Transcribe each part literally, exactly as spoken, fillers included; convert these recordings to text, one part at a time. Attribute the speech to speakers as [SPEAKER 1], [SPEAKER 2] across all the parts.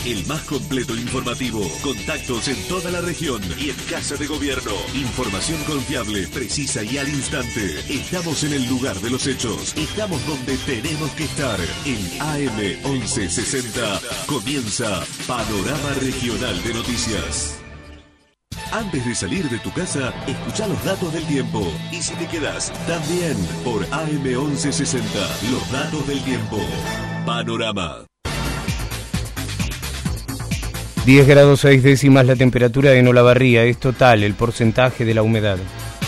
[SPEAKER 1] el más completo informativo. Contactos en toda la región y en Casa de Gobierno. Información confiable, precisa y al instante. Estamos en el lugar de los hechos. Estamos donde tenemos que estar. En A M once sesenta comienza Panorama Regional de Noticias. Antes de salir de tu casa, escucha los datos del tiempo. Y si te quedas, también por A M once sesenta, los datos del tiempo. Panorama.
[SPEAKER 2] diez grados seis décimas la temperatura en Olavarría, es total el porcentaje de la humedad.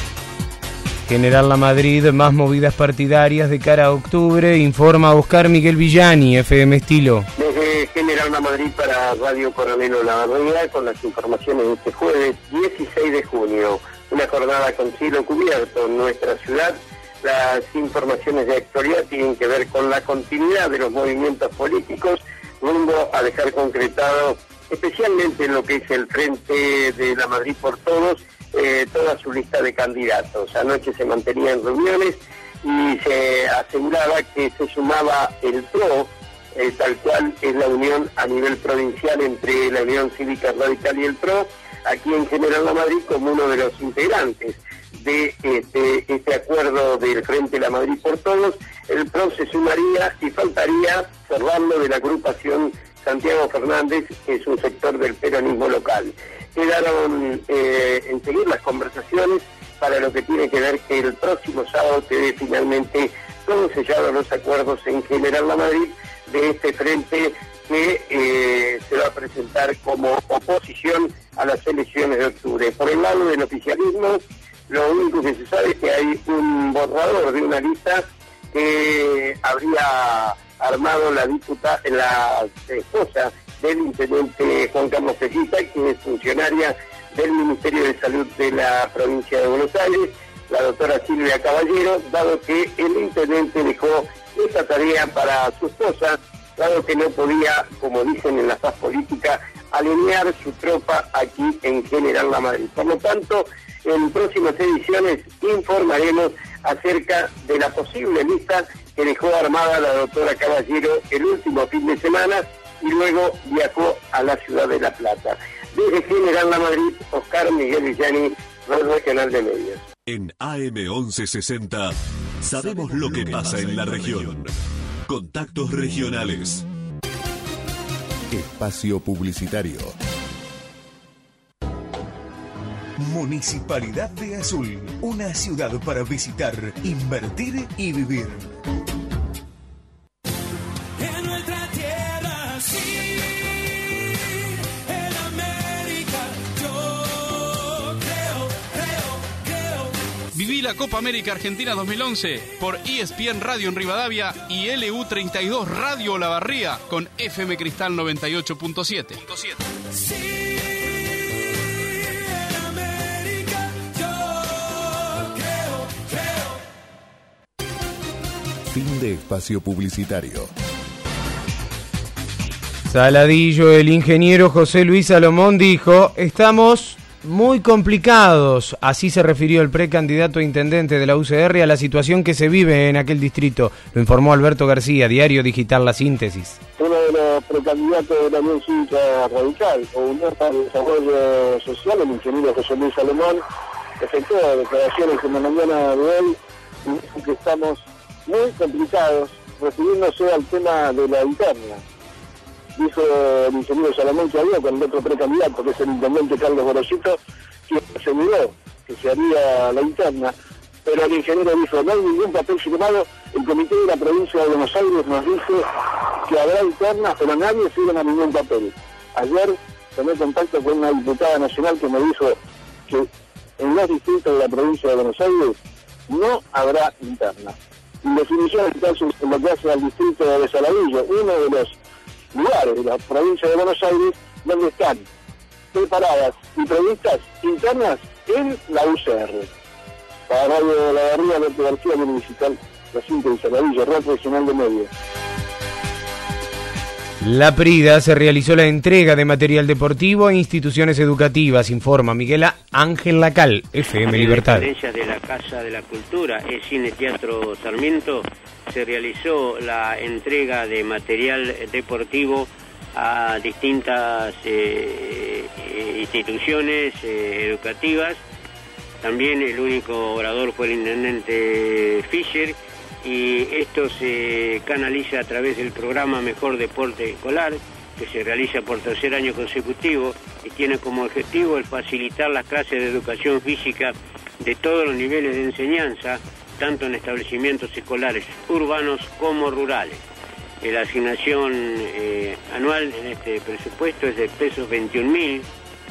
[SPEAKER 2] General La Madrid, más movidas partidarias de cara a octubre, informa Oscar Miguel Villani, F M Estilo.
[SPEAKER 3] Desde General La Madrid para Radio Coronel Olavarría, con las informaciones de este jueves dieciséis de junio. Una jornada con cielo cubierto en nuestra ciudad. Las informaciones de actualidad tienen que ver con la continuidad de los movimientos políticos, rumbo a dejar concretado, especialmente en lo que es el Frente de La Madrid por Todos, eh, toda su lista de candidatos. Anoche se mantenían reuniones y se aseguraba que se sumaba el P R O, eh, tal cual es la unión a nivel provincial entre la Unión Cívica Radical y el P R O, aquí en General La Madrid como uno de los integrantes de este, este acuerdo del Frente La Madrid por Todos. El P R O se sumaría y faltaría Fernando de la agrupación Santiago Fernández, que es un sector del peronismo local. Quedaron eh, en seguir las conversaciones para lo que tiene que ver que el próximo sábado quede finalmente todos sellados los acuerdos en General La Madrid de este frente que eh, se va a presentar como oposición a las elecciones de octubre. Por el lado del oficialismo, lo único que se sabe es que hay un borrador de una lista que habría armado la diputada, la esposa del intendente Juan Carlos Pellita, que es funcionaria del Ministerio de Salud de la provincia de Buenos Aires, la doctora Silvia Caballero, dado que el intendente dejó esta tarea para su esposa, dado que no podía, como dicen en la faz política, alinear su tropa aquí en General La Madrid. Por lo tanto, en próximas ediciones informaremos acerca de la posible lista que dejó armada la doctora Caballero el último fin de semana y luego viajó a la ciudad de La Plata. Desde General La Madrid, Oscar Miguel Villani, Red Regional de Medios.
[SPEAKER 1] En A M once sesenta sabemos lo que pasa en la región. Contactos regionales.
[SPEAKER 4] Espacio publicitario.
[SPEAKER 5] Municipalidad de Azul, una ciudad para visitar, invertir y vivir.
[SPEAKER 6] En nuestra tierra, sí, en América, yo creo, creo, creo.
[SPEAKER 7] Viví la Copa América Argentina dos mil once por E S P N Radio en Rivadavia y L U treinta y dos Radio Olavarría con F M Cristal noventa y ocho punto siete.
[SPEAKER 6] Sí, en América, yo creo, creo.
[SPEAKER 4] Fin de espacio publicitario.
[SPEAKER 2] Saladillo, el ingeniero José Luis Salomón dijo: estamos muy complicados. Así se refirió el precandidato a intendente de la U C R a la situación que se vive en aquel distrito. Lo informó Alberto García, Diario Digital La Síntesis.
[SPEAKER 3] Uno de los precandidatos de la Unión Cívica Radical o Unión para el Desarrollo Social, el ingeniero José Luis Salomón, efectuó declaraciones en la mañana de hoy y dijo que estamos muy complicados, refiriéndose al tema de la interna. Dijo el ingeniero Salomón que había con el otro precandidato, que es el intendente Carlos Gorosito, que aseguró que se haría la interna, pero el ingeniero dijo: no hay ningún papel firmado, el comité de la provincia de Buenos Aires nos dice que habrá interna, pero nadie firma ningún papel. Ayer tomé contacto con una diputada nacional que me dijo que en los distritos de la provincia de Buenos Aires no habrá interna. En definición, entonces, en lo que hace al distrito de Saladillo, uno de los lugares de la provincia de Buenos Aires donde están preparadas y previstas internas en la U C R. Para Radio Olavarría, Alberto García, Municipal, La Síntesis, Saladillo, Red Regional de Medios.
[SPEAKER 2] La Prida se realizó la entrega de material deportivo a instituciones educativas, informa Miguel Ángel Lacal, F M Libertad.
[SPEAKER 8] En la de la Casa de la Cultura, el Cine Teatro Sarmiento, se realizó la entrega de material deportivo a distintas eh, instituciones eh, educativas. También el único orador fue el intendente Fischer, y esto se canaliza a través del programa Mejor Deporte Escolar, que se realiza por tercer año consecutivo y tiene como objetivo el facilitar las clases de educación física de todos los niveles de enseñanza, tanto en establecimientos escolares urbanos como rurales. La asignación eh, anual en este presupuesto es de pesos veintiún mil,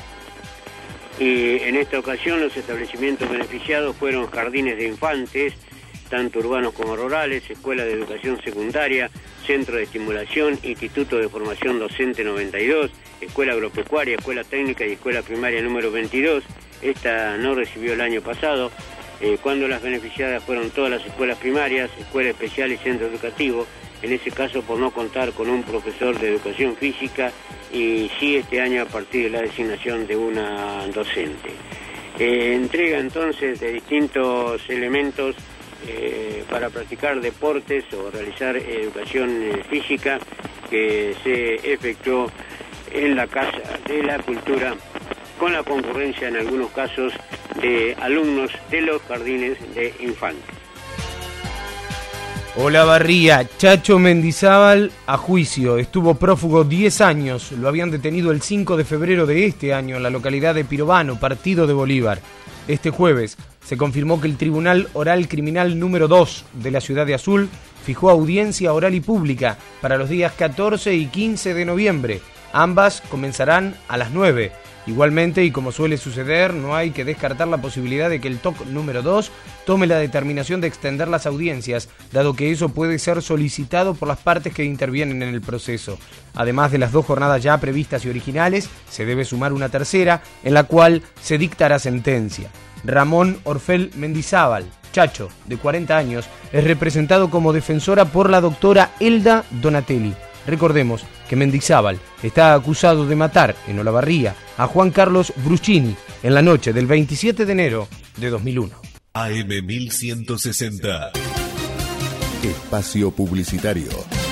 [SPEAKER 8] y en esta ocasión los establecimientos beneficiados fueron jardines de infantes, tanto urbanos como rurales, escuela de educación secundaria, centro de estimulación, instituto de formación docente noventa y dos, escuela agropecuaria, escuela técnica y escuela primaria número veintidós. Esta no recibió el año pasado, eh, cuando las beneficiadas fueron todas las escuelas primarias, escuela especial y centro educativo, en ese caso por no contar con un profesor de educación física, y sí este año a partir de la designación de una docente. Eh, entrega entonces de distintos elementos eh, para practicar deportes o realizar educación eh, física, que se efectuó en la Casa de la Cultura, con la concurrencia en algunos casos de alumnos de los jardines de infantes.
[SPEAKER 2] Olavarría, Chacho Mendizábal a juicio. Estuvo prófugo diez años. Lo habían detenido el cinco de febrero de este año en la localidad de Pirobano, partido de Bolívar. Este jueves se confirmó que el Tribunal Oral Criminal número dos de la Ciudad de Azul fijó audiencia oral y pública para los días catorce y quince de noviembre. Ambas comenzarán a las nueve. Igualmente, y como suele suceder, no hay que descartar la posibilidad de que el T O C número dos tome la determinación de extender las audiencias, dado que eso puede ser solicitado por las partes que intervienen en el proceso. Además de las dos jornadas ya previstas y originales, se debe sumar una tercera, en la cual se dictará sentencia. Ramón Orfel Mendizábal, Chacho, de cuarenta años, es representado como defensora por la doctora Elda Donatelli. Recordemos que Mendizábal está acusado de matar en Olavarría a Juan Carlos Bruschini en la noche del veintisiete de enero de dos mil uno.
[SPEAKER 1] A M mil ciento sesenta.
[SPEAKER 4] Espacio publicitario.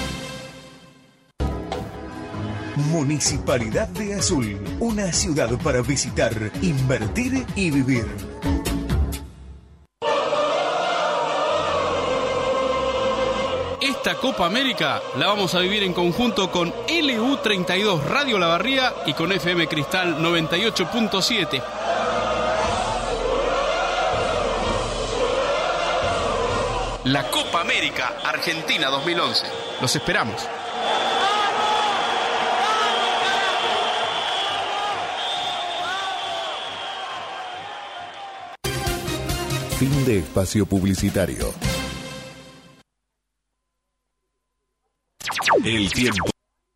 [SPEAKER 5] Municipalidad de Azul, una ciudad para visitar, invertir y vivir.
[SPEAKER 7] Esta Copa América la vamos a vivir en conjunto con L U treinta y dos Radio Olavarría y con F M Cristal noventa y ocho punto siete. La Copa América Argentina dos mil once. Los esperamos.
[SPEAKER 4] Fin de espacio publicitario.
[SPEAKER 1] El tiempo.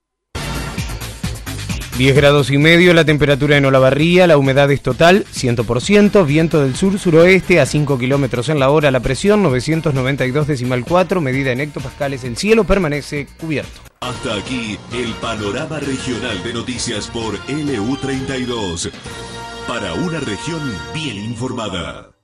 [SPEAKER 2] diez grados y medio la temperatura en Olavarría, la humedad es total, cien por ciento, viento del sur-suroeste a cinco kilómetros en la hora, la presión novecientos noventa y dos decimal cuatro, medida en hectopascales, el cielo permanece cubierto.
[SPEAKER 1] Hasta aquí el panorama regional de noticias por L U treinta y dos. Para una región bien informada.